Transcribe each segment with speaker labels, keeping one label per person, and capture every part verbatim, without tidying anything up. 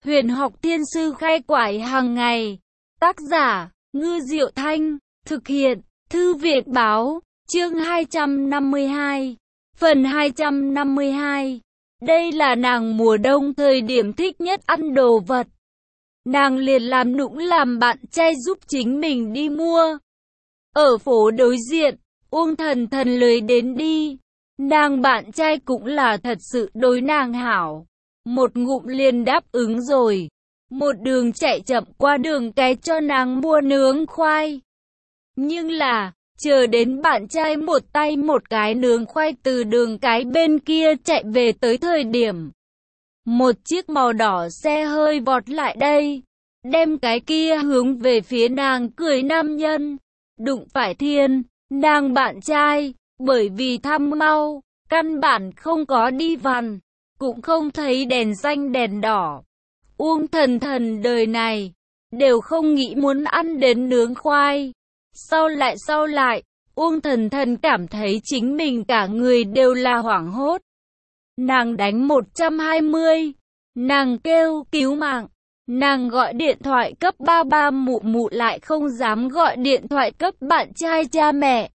Speaker 1: Huyền học thiên sư khai quải hàng ngày. Tác giả, Ngư Diệu Thanh. Thực hiện, Thư viện báo. Chương hai trăm năm mươi hai. Phần hai trăm năm mươi hai. Đây là nàng mùa đông thời điểm thích nhất ăn đồ vật. Nàng liền làm nũng làm bạn trai giúp chính mình đi mua. Ở phố đối diện, Uông Thần Thần lười đến đi. Nàng bạn trai cũng là thật sự đối nàng hảo. Một ngụm liền đáp ứng rồi. Một đường chạy chậm qua đường cái cho nàng mua nướng khoai. Nhưng là, chờ đến bạn trai một tay một cái nướng khoai từ đường cái bên kia chạy về tới thời điểm. Một chiếc màu đỏ xe hơi vọt lại đây. Đem cái kia hướng về phía nàng cười nam nhân. Đụng phải thiên, nàng bạn trai, bởi vì thăm mau, căn bản không có đi vằn, cũng không thấy đèn xanh đèn đỏ. Uông Thần Thần đời này, đều không nghĩ muốn ăn đến nướng khoai. Sau lại sau lại, Uông Thần Thần cảm thấy chính mình cả người đều là hoảng hốt. Nàng đánh một trăm hai mươi, nàng kêu cứu mạng. Nàng gọi điện thoại cấp ba ba mụ mụ lại không dám gọi điện thoại cấp bạn trai cha mẹ.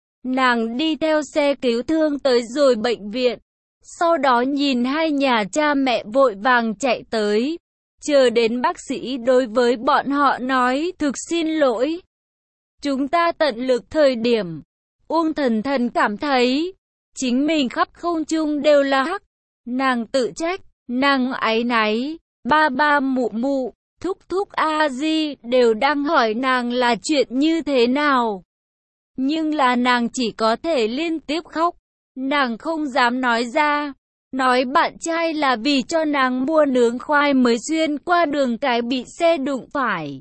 Speaker 1: Nàng đi theo xe cứu thương tới rồi bệnh viện. Sau đó nhìn hai nhà cha mẹ vội vàng chạy tới. Chờ đến bác sĩ đối với bọn họ nói thực xin lỗi. Chúng ta tận lực thời điểm. Uông Thần Thần cảm thấy chính mình khắp không trung đều là hắc. Nàng tự trách, nàng áy náy. Ba ba mụ mụ, thúc thúc a di đều đang hỏi nàng là chuyện như thế nào. Nhưng là nàng chỉ có thể liên tiếp khóc. Nàng không dám nói ra. Nói bạn trai là vì cho nàng mua nướng khoai mới xuyên qua đường cái bị xe đụng phải.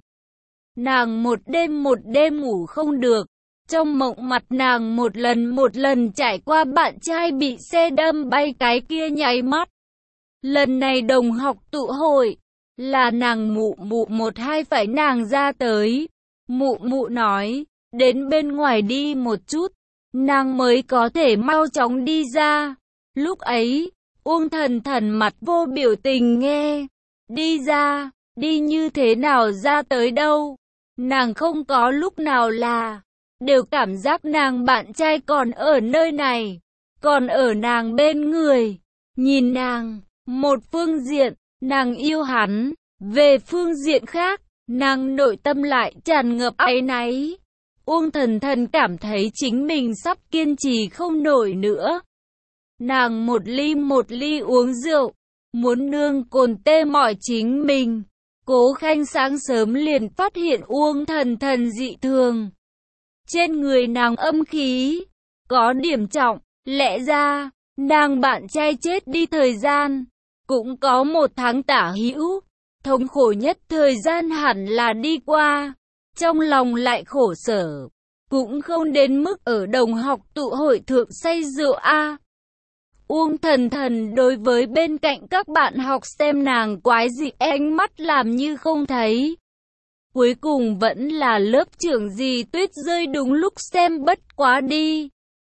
Speaker 1: Nàng một đêm một đêm ngủ không được. Trong mộng mặt nàng một lần một lần trải qua bạn trai bị xe đâm bay cái kia nháy mắt. Lần này đồng học tụ hội, là nàng mụ mụ một hai phải nàng ra tới. Mụ mụ nói, đến bên ngoài đi một chút, nàng mới có thể mau chóng đi ra. Lúc ấy, Uông Thần Thần mặt vô biểu tình nghe. Đi ra, đi như thế nào ra tới đâu. Nàng không có lúc nào là, đều cảm giác nàng bạn trai còn ở nơi này, còn ở nàng bên người. Nhìn nàng. Một phương diện, nàng yêu hắn, về phương diện khác, nàng nội tâm lại tràn ngập áy náy. Uông Thần Thần cảm thấy chính mình sắp kiên trì không nổi nữa. Nàng một ly một ly uống rượu, muốn nương cồn tê mỏi chính mình. Cố Khanh sáng sớm liền phát hiện Uông Thần Thần dị thường. Trên người nàng âm khí, có điểm trọng, lẽ ra, nàng bạn trai chết đi thời gian. Cũng có một tháng tả hữu, thống khổ nhất thời gian hẳn là đi qua, trong lòng lại khổ sở, cũng không đến mức ở đồng học tụ hội thượng say rượu a. Uông Thần Thần đối với bên cạnh các bạn học xem nàng quái dị ánh mắt làm như không thấy. Cuối cùng vẫn là lớp trưởng dì Tuyết rơi đúng lúc xem bất quá đi.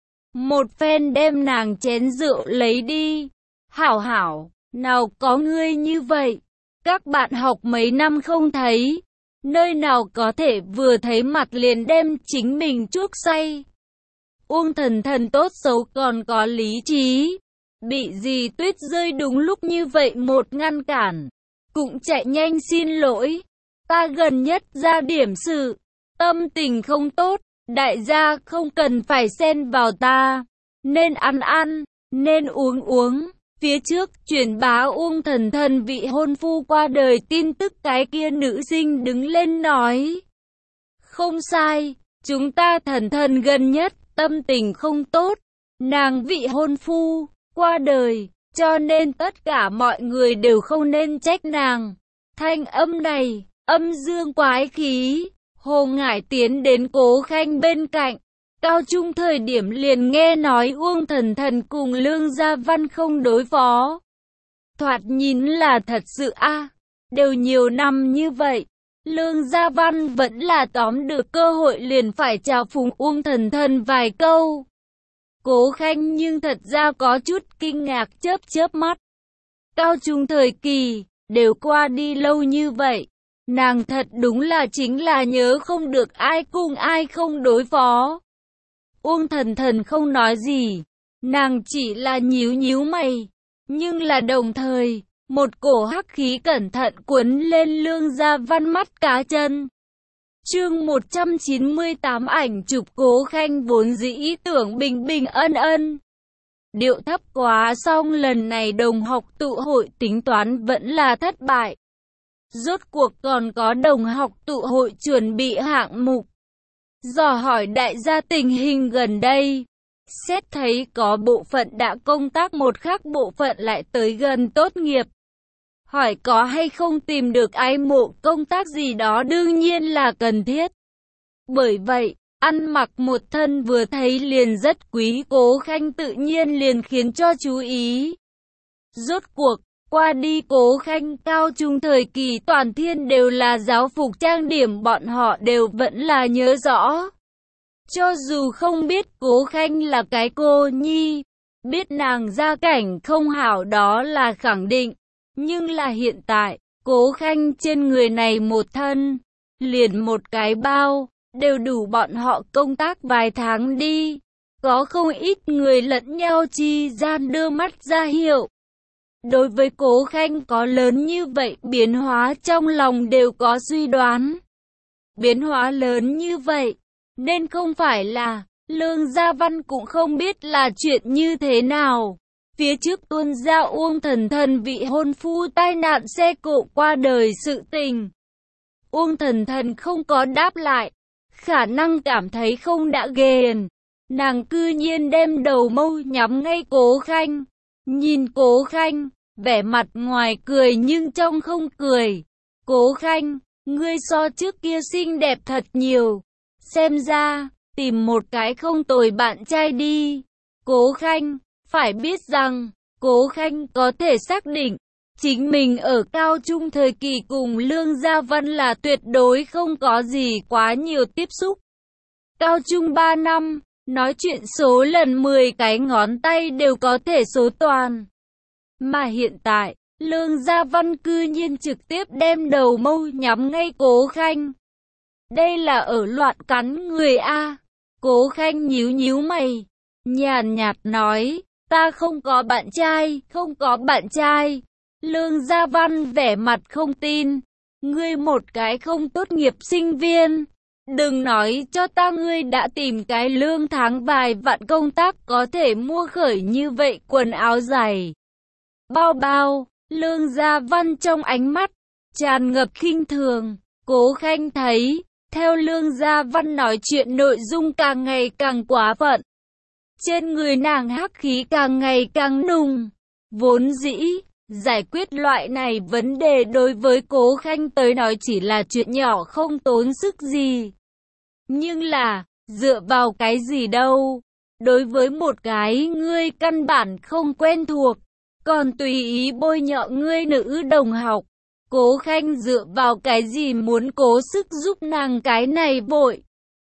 Speaker 1: Một phen đem nàng chén rượu lấy đi. Hảo hảo. Nào có ngươi như vậy, các bạn học mấy năm không thấy, nơi nào có thể vừa thấy mặt liền đem chính mình chuốc say. Uông Thần Thần tốt xấu còn có lý trí, bị dì Tuyết rơi đúng lúc như vậy một ngăn cản, cũng chạy nhanh xin lỗi. Ta gần nhất ra điểm sự, tâm tình không tốt, đại gia không cần phải xen vào ta, nên ăn ăn, nên uống uống. Phía trước, truyền bá Uông Thần Thần vị hôn phu qua đời tin tức cái kia nữ sinh đứng lên nói. Không sai, chúng ta Thần Thần gần nhất, tâm tình không tốt. Nàng vị hôn phu, qua đời, cho nên tất cả mọi người đều không nên trách nàng. Thanh âm này, âm dương quái khí, Hồ Ngải tiến đến Cố Khanh bên cạnh. Cao trung thời điểm liền nghe nói Uông Thần Thần cùng Lương Gia Văn không đối phó. Thoạt nhìn là thật sự a, à, đều nhiều năm như vậy, Lương Gia Văn vẫn là tóm được cơ hội liền phải chào phúng Uông Thần Thần vài câu. Cố Khanh nhưng thật ra có chút kinh ngạc chớp chớp mắt. Cao trung thời kỳ, đều qua đi lâu như vậy. Nàng thật đúng là chính là nhớ không được ai cùng ai không đối phó. Uông Thần Thần không nói gì, nàng chỉ là nhíu nhíu mày, nhưng là đồng thời, một cổ hắc khí cẩn thận cuốn lên Lương Gia Văn mắt cá chân. Chương một trăm chín mươi tám ảnh chụp Cố Khanh vốn dĩ ý tưởng bình bình ân ân. Điệu thấp quá xong lần này đồng học tụ hội tính toán vẫn là thất bại. Rốt cuộc còn có đồng học tụ hội chuẩn bị hạng mục. Dò hỏi đại gia tình hình gần đây. Xét thấy có bộ phận đã công tác một khác bộ phận lại tới gần tốt nghiệp. Hỏi có hay không tìm được ai mộ công tác gì đó đương nhiên là cần thiết. Bởi vậy, ăn mặc một thân vừa thấy liền rất quý Cố Khanh tự nhiên liền khiến cho chú ý. Rốt cuộc, qua đi Cố Khanh cao trung thời kỳ toàn thiên đều là giáo phục trang điểm bọn họ đều vẫn là nhớ rõ. Cho dù không biết Cố Khanh là cái cô nhi, biết nàng gia cảnh không hảo đó là khẳng định. Nhưng là hiện tại, Cố Khanh trên người này một thân, liền một cái bao, đều đủ bọn họ công tác vài tháng đi. Có không ít người lẫn nhau chi gian đưa mắt ra hiệu. Đối với Cố Khanh có lớn như vậy biến hóa trong lòng đều có suy đoán. Biến hóa lớn như vậy, nên không phải là, Lương Gia Văn cũng không biết là chuyện như thế nào. Phía trước tuôn ra Uông Thần Thần vị hôn phu tai nạn xe cộ qua đời sự tình. Uông Thần Thần không có đáp lại, khả năng cảm thấy không đã ghiền. Nàng cư nhiên đem đầu mâu nhắm ngay Cố Khanh. Nhìn Cố Khanh, vẻ mặt ngoài cười nhưng trong không cười. Cố Khanh, ngươi so trước kia xinh đẹp thật nhiều. Xem ra, tìm một cái không tồi bạn trai đi. Cố Khanh, phải biết rằng, Cố Khanh có thể xác định, chính mình ở cao trung thời kỳ cùng Lương Gia Văn là tuyệt đối không có gì quá nhiều tiếp xúc. Cao trung ba năm, nói chuyện số lần mười cái ngón tay đều có thể số toàn. Mà hiện tại, Lương Gia Văn cư nhiên trực tiếp đem đầu mâu nhắm ngay Cố Khanh. Đây là ở loạn cắn người A. Cố Khanh nhíu nhíu mày, nhàn nhạt nói, ta không có bạn trai, không có bạn trai. Lương Gia Văn vẻ mặt không tin, ngươi một cái không tốt nghiệp sinh viên. Đừng nói cho ta ngươi đã tìm cái lương tháng vài vạn công tác có thể mua khởi như vậy quần áo giày. Bao bao, Lương Gia Văn trong ánh mắt, tràn ngập khinh thường. Cố Khanh thấy, theo Lương Gia Văn nói chuyện nội dung càng ngày càng quá phận. Trên người nàng hắc khí càng ngày càng nùng. Vốn dĩ, giải quyết loại này vấn đề đối với Cố Khanh tới nói chỉ là chuyện nhỏ không tốn sức gì. Nhưng là, dựa vào cái gì đâu? Đối với một cái ngươi căn bản không quen thuộc, còn tùy ý bôi nhọ ngươi nữ đồng học. Cố Khanh dựa vào cái gì muốn cố sức giúp nàng cái này vội?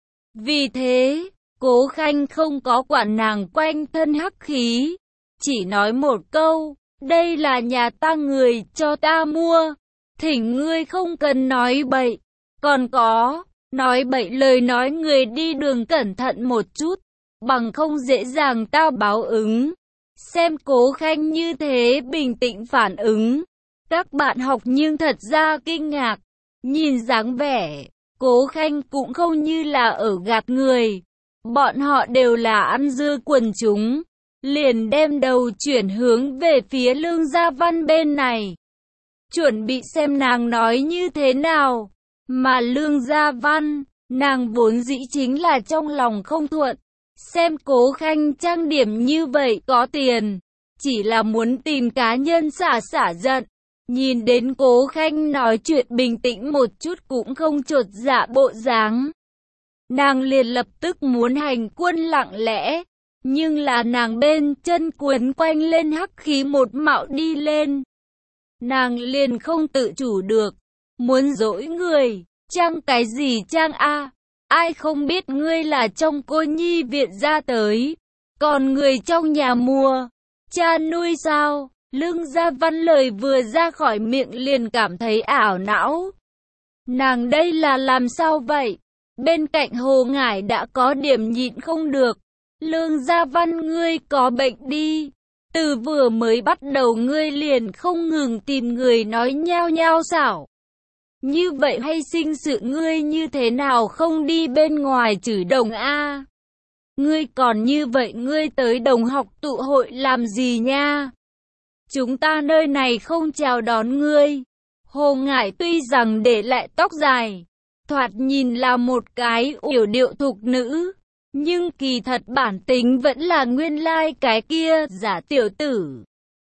Speaker 1: Vì thế, Cố Khanh không có quản nàng quanh thân hắc khí, chỉ nói một câu, đây là nhà ta người cho ta mua, thỉnh ngươi không cần nói bậy, còn có, nói bậy lời nói người đi đường cẩn thận một chút, bằng không dễ dàng tao báo ứng. Xem Cố Khanh như thế bình tĩnh phản ứng, các bạn học nhưng thật ra kinh ngạc, nhìn dáng vẻ, Cố Khanh cũng không như là ở gạt người. Bọn họ đều là ăn dưa quần chúng, liền đem đầu chuyển hướng về phía Lương Gia Văn bên này. Chuẩn bị xem nàng nói như thế nào, mà Lương Gia Văn, nàng vốn dĩ chính là trong lòng không thuận. Xem Cố Khanh trang điểm như vậy có tiền, chỉ là muốn tìm cá nhân xả xả giận. Nhìn đến Cố Khanh nói chuyện bình tĩnh một chút cũng không chột dạ bộ dáng. Nàng liền lập tức muốn hành quân lặng lẽ, nhưng là nàng bên chân quấn quanh lên hắc khí một mạo đi lên. Nàng liền không tự chủ được, muốn dỗi người, trang cái gì trang a? Ai không biết ngươi là trong cô nhi viện ra tới, còn người trong nhà mua, cha nuôi sao? Lương Gia Văn lời vừa ra khỏi miệng liền cảm thấy ảo não. Nàng đây là làm sao vậy? Bên cạnh Hồ Ngải đã có điểm nhịn không được. Lương Gia Văn, ngươi có bệnh đi. Từ vừa mới bắt đầu ngươi liền không ngừng tìm người nói nhao nhao xảo. Như vậy hay sinh sự ngươi như thế nào không đi bên ngoài chửi đồng a? Ngươi còn như vậy ngươi tới đồng học tụ hội làm gì nha? Chúng ta nơi này không chào đón ngươi. Hồ Ngải tuy rằng để lại tóc dài, thoạt nhìn là một cái yểu điệu thục nữ, nhưng kỳ thật bản tính vẫn là nguyên lai cái kia giả tiểu tử.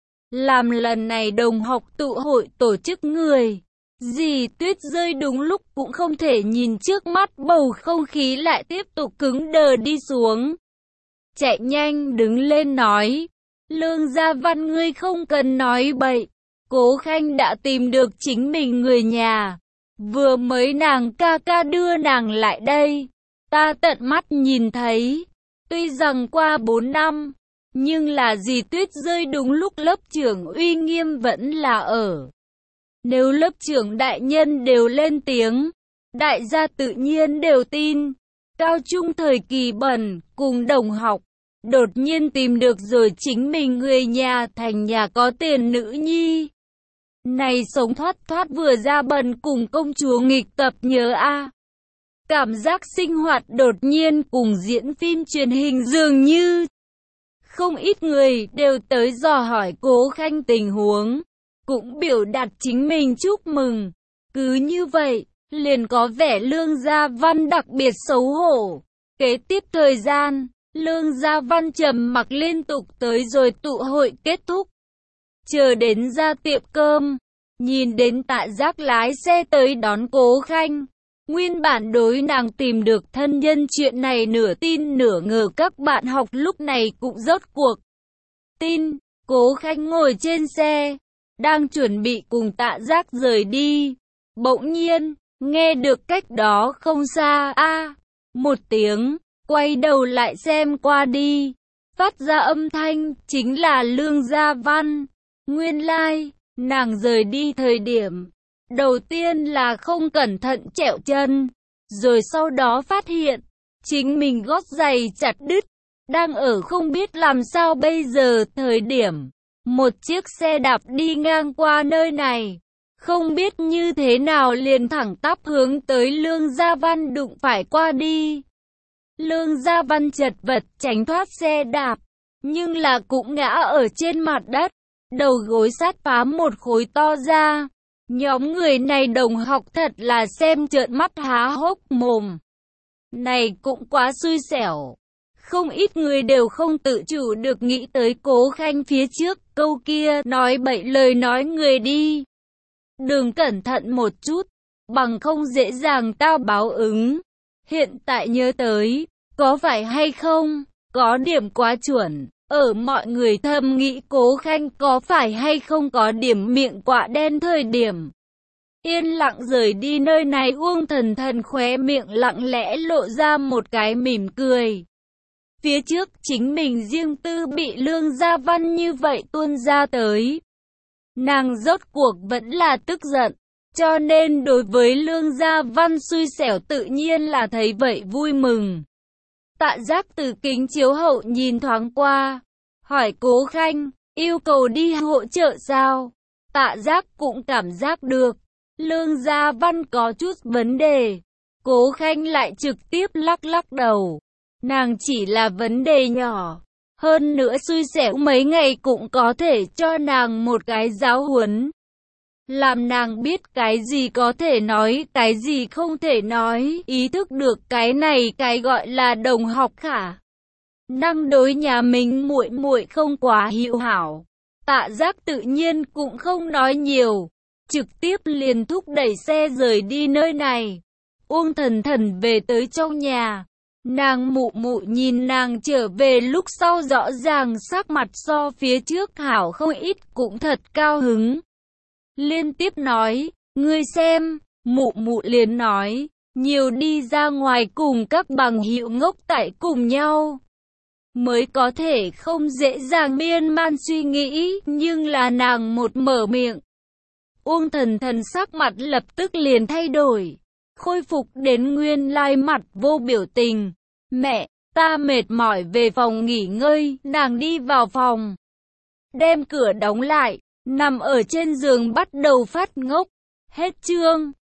Speaker 1: Làm lần này đồng học tụ hội tổ chức người, dì Tuyết rơi đúng lúc cũng không thể nhìn trước mắt bầu không khí lại tiếp tục cứng đờ đi xuống. Chạy nhanh đứng lên nói, Lương Gia Văn ngươi không cần nói bậy, Cố Khanh đã tìm được chính mình người nhà, vừa mới nàng ca ca đưa nàng lại đây, ta tận mắt nhìn thấy, tuy rằng qua bốn năm, nhưng là dì Tuyết rơi đúng lúc lớp trưởng uy nghiêm vẫn là ở. Nếu lớp trưởng đại nhân đều lên tiếng, đại gia tự nhiên đều tin. Cao trung thời kỳ bẩn, cùng đồng học, đột nhiên tìm được rồi chính mình người nhà thành nhà có tiền nữ nhi. Này sống thoát thoát vừa ra bần cùng công chúa nghịch tập nhớ a. Cảm giác sinh hoạt đột nhiên cùng diễn phim truyền hình dường như. Không ít người đều tới dò hỏi Cố Khanh tình huống, cũng biểu đạt chính mình chúc mừng. Cứ như vậy, liền có vẻ Lương Gia Văn đặc biệt xấu hổ. Kế tiếp thời gian, Lương Gia Văn trầm mặc liên tục tới rồi tụ hội kết thúc. Chờ đến ra tiệm cơm, nhìn đến Tạ Giác lái xe tới đón Cố Khanh. Nguyên bản đối nàng tìm được thân nhân chuyện này nửa tin nửa ngờ các bạn học lúc này cũng rốt cuộc tin. Cố Khanh ngồi trên xe, đang chuẩn bị cùng Tạ Giác rời đi. Bỗng nhiên, nghe được cách đó không xa a một tiếng, quay đầu lại xem qua đi. Phát ra âm thanh chính là Lương Gia Văn. Nguyên lai, like, nàng rời đi thời điểm đầu tiên là không cẩn thận trẹo chân, rồi sau đó phát hiện chính mình gót giày chặt đứt, đang ở không biết làm sao bây giờ thời điểm một chiếc xe đạp đi ngang qua nơi này, không biết như thế nào liền thẳng tắp hướng tới Lương Gia Văn đụng phải qua đi. Lương Gia Văn chật vật tránh thoát xe đạp, nhưng là cũng ngã ở trên mặt đất, đầu gối sát phá một khối to ra. Nhóm người này đồng học thật là xem trợn mắt há hốc mồm. Này cũng quá xui xẻo. Không ít người đều không tự chủ được nghĩ tới Cố Khanh phía trước câu kia nói bậy lời nói người đi. Đừng cẩn thận một chút, bằng không dễ dàng tao báo ứng. Hiện tại nhớ tới, có phải hay không, có điểm quá chuẩn. Ở mọi người thầm nghĩ Cố Khanh có phải hay không có điểm miệng quạ đen thời điểm. Yên lặng rời đi nơi này, Uông Thần Thần khóe miệng lặng lẽ lộ ra một cái mỉm cười. Phía trước chính mình riêng tư bị Lương Gia Văn như vậy tuôn ra tới. Nàng rốt cuộc vẫn là tức giận, cho nên đối với Lương Gia Văn xui xẻo tự nhiên là thấy vậy vui mừng. Tạ Giác từ kính chiếu hậu nhìn thoáng qua, hỏi Cố Khanh, yêu cầu đi hỗ trợ sao? Tạ Giác cũng cảm giác được, Lương Gia Văn có chút vấn đề. Cố Khanh lại trực tiếp lắc lắc đầu, nàng chỉ là vấn đề nhỏ, hơn nữa xui xẻo mấy ngày cũng có thể cho nàng một cái giáo huấn. Làm nàng biết cái gì có thể nói, cái gì không thể nói, ý thức được cái này cái gọi là đồng học khả năng đối nhà mình muội muội không quá hữu hảo. Tạ Giác tự nhiên cũng không nói nhiều, trực tiếp liền thúc đẩy xe rời đi nơi này. Uông Thần Thần về tới trong nhà, nàng mụ mụ nhìn nàng trở về lúc sau rõ ràng sắc mặt so phía trước hảo không ít, cũng thật cao hứng. Liên tiếp nói, ngươi xem, mụ mụ liền nói, nhiều đi ra ngoài cùng các bằng hữu ngốc tại cùng nhau. mới có thể không dễ dàng miên man suy nghĩ, nhưng là nàng một mở miệng. Uông Thần Thần sắc mặt lập tức liền thay đổi, khôi phục đến nguyên lai mặt vô biểu tình. Mẹ, ta mệt mỏi về phòng nghỉ ngơi, nàng đi vào phòng, đem cửa đóng lại, nằm ở trên giường bắt đầu phát ngốc. Hết chương.